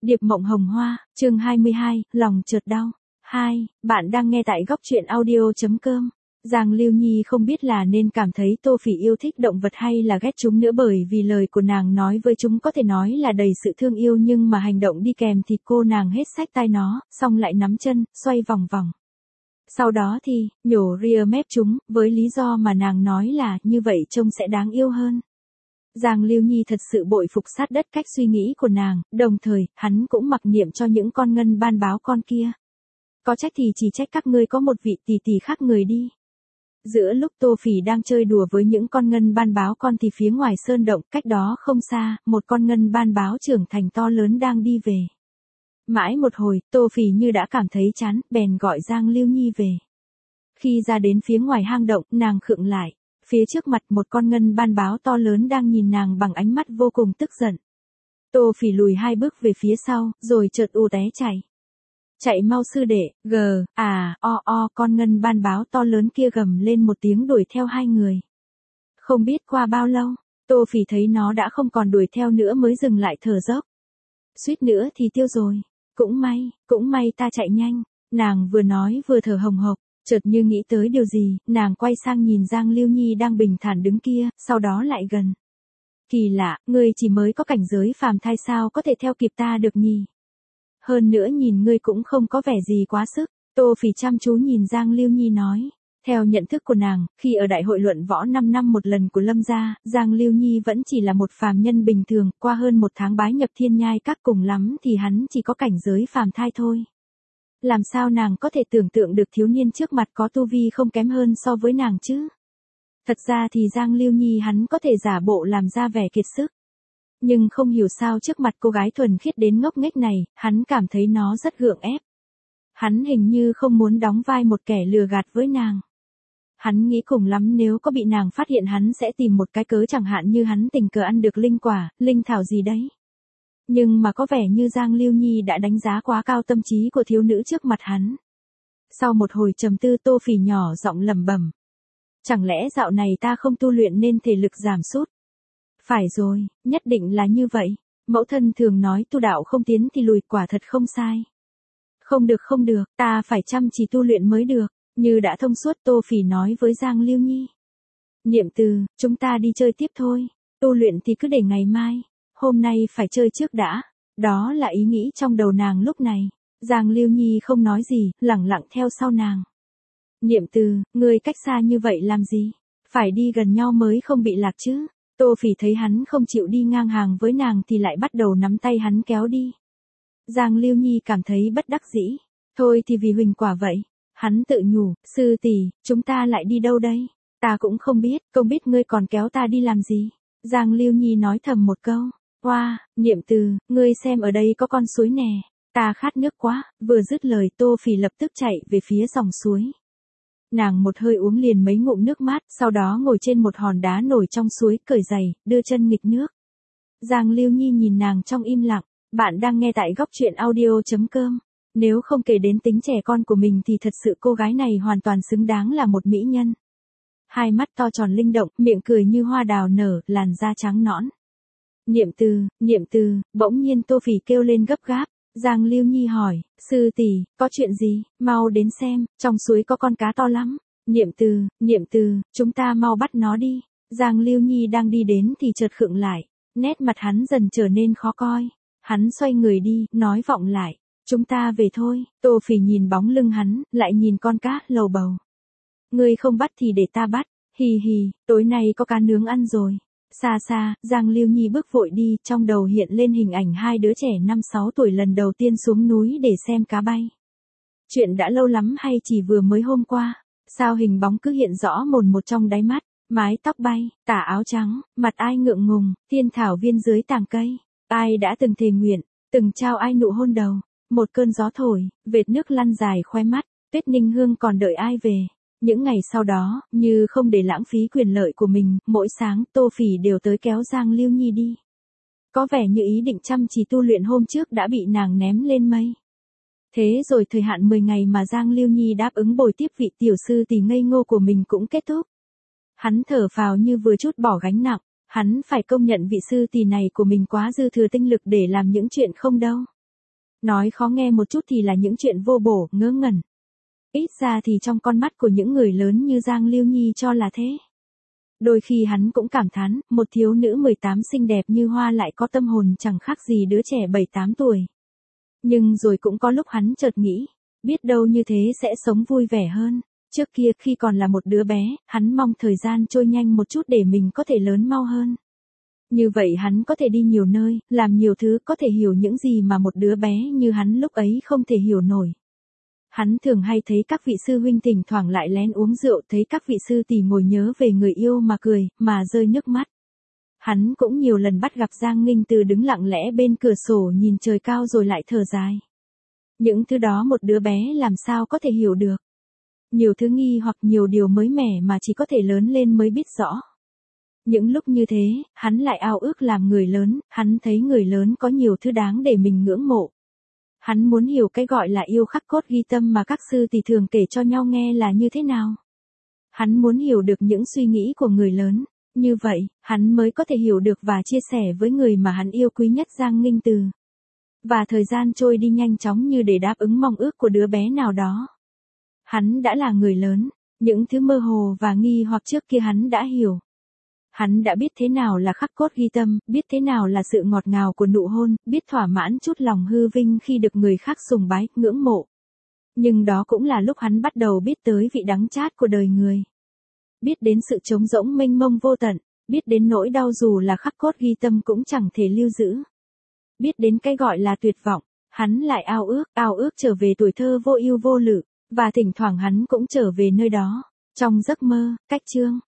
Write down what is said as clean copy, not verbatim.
Điệp mộng hồng hoa, chương 22, lòng chợt đau. 2, bạn đang nghe tại góc truyện audio.com. Giang Lưu Nhi không biết là nên cảm thấy Tô Phỉ yêu thích động vật hay là ghét chúng nữa, bởi vì lời của nàng nói với chúng có thể nói là đầy sự thương yêu, nhưng mà hành động đi kèm thì cô nàng hết xách tai nó, xong lại nắm chân, xoay vòng vòng. Sau đó thì, nhổ ria mép chúng, với lý do mà nàng nói là như vậy trông sẽ đáng yêu hơn. Giang Lưu Nhi thật sự bội phục sát đất cách suy nghĩ của nàng, đồng thời, hắn cũng mặc niệm cho những con ngân ban báo con kia. Có trách thì chỉ trách các ngươi có một vị tỷ tỷ khác người đi. Giữa lúc Tô Phỉ đang chơi đùa với những con ngân ban báo con thì phía ngoài sơn động, cách đó không xa, một con ngân ban báo trưởng thành to lớn đang đi về. Mãi một hồi, Tô Phỉ như đã cảm thấy chán, bèn gọi Giang Lưu Nhi về. Khi ra đến phía ngoài hang động, nàng khựng lại. Phía trước mặt một con ngân ban báo to lớn đang nhìn nàng bằng ánh mắt vô cùng tức giận. Tô Phỉ lùi 2 bước về phía sau, rồi chợt té chạy. Chạy mau sư đệ, con ngân ban báo to lớn kia gầm lên một tiếng đuổi theo 2 người. Không biết qua bao lâu, Tô Phỉ thấy nó đã không còn đuổi theo nữa mới dừng lại thở dốc. Suýt nữa thì tiêu rồi, cũng may ta chạy nhanh, nàng vừa nói vừa thở hồng hộc. Chợt như nghĩ tới điều gì, nàng quay sang nhìn Giang Lưu Nhi đang bình thản đứng kia, sau đó lại gần. Kỳ lạ, ngươi chỉ mới có cảnh giới phàm thai sao có thể theo kịp ta được nhỉ? Hơn nữa nhìn ngươi cũng không có vẻ gì quá sức. Tô Phỉ chăm chú nhìn Giang Lưu Nhi nói. Theo nhận thức của nàng, khi ở đại hội luận võ 5 năm một lần của Lâm gia, Giang Lưu Nhi vẫn chỉ là một phàm nhân bình thường, qua hơn 1 tháng bái nhập Thiên Nhai Các cùng lắm thì hắn chỉ có cảnh giới phàm thai thôi. Làm sao nàng có thể tưởng tượng được thiếu niên trước mặt có tu vi không kém hơn so với nàng chứ? Thật ra thì Giang Lưu Nhi hắn có thể giả bộ làm ra vẻ kiệt sức. Nhưng không hiểu sao trước mặt cô gái thuần khiết đến ngốc nghếch này, hắn cảm thấy nó rất gượng ép. Hắn hình như không muốn đóng vai một kẻ lừa gạt với nàng. Hắn nghĩ cùng lắm nếu có bị nàng phát hiện hắn sẽ tìm một cái cớ, chẳng hạn như hắn tình cờ ăn được linh quả, linh thảo gì đấy. Nhưng mà có vẻ như Giang Lưu Nhi đã đánh giá quá cao tâm trí của thiếu nữ trước mặt hắn. Sau một hồi trầm tư, Tô Phỉ nhỏ giọng lẩm bẩm. Chẳng lẽ dạo này ta không tu luyện nên thể lực giảm sút? Phải rồi, nhất định là như vậy. Mẫu thân thường nói tu đạo không tiến thì lùi, quả thật không sai. Không được, ta phải chăm chỉ tu luyện mới được. Như đã thông suốt, Tô Phỉ nói với Giang Lưu Nhi. Niệm từ, chúng ta đi chơi tiếp thôi. Tu luyện thì cứ để ngày mai. Hôm nay phải chơi trước đã. Đó là ý nghĩ trong đầu nàng lúc này. Giang Lưu Nhi không nói gì, lẳng lặng theo sau nàng. Niệm từ, ngươi cách xa như vậy làm gì? Phải đi gần nhau mới không bị lạc chứ. Tô Phỉ thấy hắn không chịu đi ngang hàng với nàng thì lại bắt đầu nắm tay hắn kéo đi. Giang Lưu Nhi cảm thấy bất đắc dĩ. Thôi thì vì huỳnh quả vậy. Hắn tự nhủ, sư tỷ, chúng ta lại đi đâu đây? Ta cũng không biết ngươi còn kéo ta đi làm gì? Giang Lưu Nhi nói thầm một câu. Wow, Niệm từ, ngươi xem ở đây có con suối nè. Ta khát nước quá. Vừa dứt lời, Tô Phỉ lập tức chạy về phía dòng suối. Nàng một hơi uống liền mấy ngụm nước mát, sau đó ngồi trên một hòn đá nổi trong suối, cởi giày, đưa chân nghịch nước. Giang Lưu Nhi nhìn nàng trong im lặng. Bạn đang nghe tại góc truyện audio.com. Nếu không kể đến tính trẻ con của mình thì thật sự cô gái này hoàn toàn xứng đáng là một mỹ nhân. 2 mắt to tròn linh động, miệng cười như hoa đào nở, làn da trắng nõn. Niệm từ, bỗng nhiên Tô Phỉ kêu lên gấp gáp. Giang Lưu Nhi hỏi, sư tỷ, có chuyện gì, mau đến xem, trong suối có con cá to lắm. Niệm từ, chúng ta mau bắt nó đi. Giang Lưu Nhi đang đi đến thì chợt khựng lại, nét mặt hắn dần trở nên khó coi. Hắn xoay người đi, nói vọng lại, chúng ta về thôi. Tô Phỉ nhìn bóng lưng hắn, lại nhìn con cá, lầu bầu. Ngươi không bắt thì để ta bắt, hì hì, tối nay có cá nướng ăn rồi. Xa xa, Giang Lưu Nhi bước vội đi, trong đầu hiện lên hình ảnh 2 đứa trẻ 5-6 tuổi lần đầu tiên xuống núi để xem cá bay. Chuyện đã lâu lắm hay chỉ vừa mới hôm qua? Sao hình bóng cứ hiện rõ mồn một trong đáy mắt, mái tóc bay, tà áo trắng, mặt ai ngượng ngùng, thiên thảo viên dưới tàng cây. Ai đã từng thề nguyện, từng trao ai nụ hôn đầu. Một cơn gió thổi, vệt nước lăn dài khoe mắt, Tuyết Ninh Hương còn đợi ai về. Những ngày sau đó, như không để lãng phí quyền lợi của mình, mỗi sáng Tô Phỉ đều tới kéo Giang Lưu Nhi đi. Có vẻ như ý định chăm chỉ tu luyện hôm trước đã bị nàng ném lên mây. Thế rồi thời hạn 10 ngày mà Giang Lưu Nhi đáp ứng bồi tiếp vị tiểu sư tỷ ngây ngô của mình cũng kết thúc. Hắn thở phào như vừa chút bỏ gánh nặng. Hắn phải công nhận vị sư tỷ này của mình quá dư thừa tinh lực để làm những chuyện không đâu. Nói khó nghe một chút thì là những chuyện vô bổ, ngớ ngẩn. Ít ra thì trong con mắt của những người lớn như Giang Lưu Nhi cho là thế. Đôi khi hắn cũng cảm thán, một thiếu nữ 18 xinh đẹp như hoa lại có tâm hồn chẳng khác gì đứa trẻ 7-8 tuổi. Nhưng rồi cũng có lúc hắn chợt nghĩ, biết đâu như thế sẽ sống vui vẻ hơn. Trước kia khi còn là một đứa bé, hắn mong thời gian trôi nhanh một chút để mình có thể lớn mau hơn. Như vậy hắn có thể đi nhiều nơi, làm nhiều thứ, có thể hiểu những gì mà một đứa bé như hắn lúc ấy không thể hiểu nổi. Hắn thường hay thấy các vị sư huynh thỉnh thoảng lại lén uống rượu, thấy các vị sư tỷ ngồi nhớ về người yêu mà cười, mà rơi nước mắt. Hắn cũng nhiều lần bắt gặp Giang Nghinh Từ đứng lặng lẽ bên cửa sổ nhìn trời cao rồi lại thở dài. Những thứ đó một đứa bé làm sao có thể hiểu được. Nhiều thứ nghi hoặc nhiều điều mới mẻ mà chỉ có thể lớn lên mới biết rõ. Những lúc như thế, hắn lại ao ước làm người lớn, hắn thấy người lớn có nhiều thứ đáng để mình ngưỡng mộ. Hắn muốn hiểu cái gọi là yêu khắc cốt ghi tâm mà các sư tỷ thường kể cho nhau nghe là như thế nào. Hắn muốn hiểu được những suy nghĩ của người lớn, như vậy, hắn mới có thể hiểu được và chia sẻ với người mà hắn yêu quý nhất Giang Nghinh Từ. Và thời gian trôi đi nhanh chóng như để đáp ứng mong ước của đứa bé nào đó. Hắn đã là người lớn, những thứ mơ hồ và nghi hoặc trước kia hắn đã hiểu. Hắn đã biết thế nào là khắc cốt ghi tâm, biết thế nào là sự ngọt ngào của nụ hôn, biết thỏa mãn chút lòng hư vinh khi được người khác sùng bái, ngưỡng mộ. Nhưng đó cũng là lúc hắn bắt đầu biết tới vị đắng chát của đời người. Biết đến sự trống rỗng mênh mông vô tận, biết đến nỗi đau dù là khắc cốt ghi tâm cũng chẳng thể lưu giữ. Biết đến cái gọi là tuyệt vọng, hắn lại ao ước trở về tuổi thơ vô ưu vô lự, và thỉnh thoảng hắn cũng trở về nơi đó, trong giấc mơ, cách chương.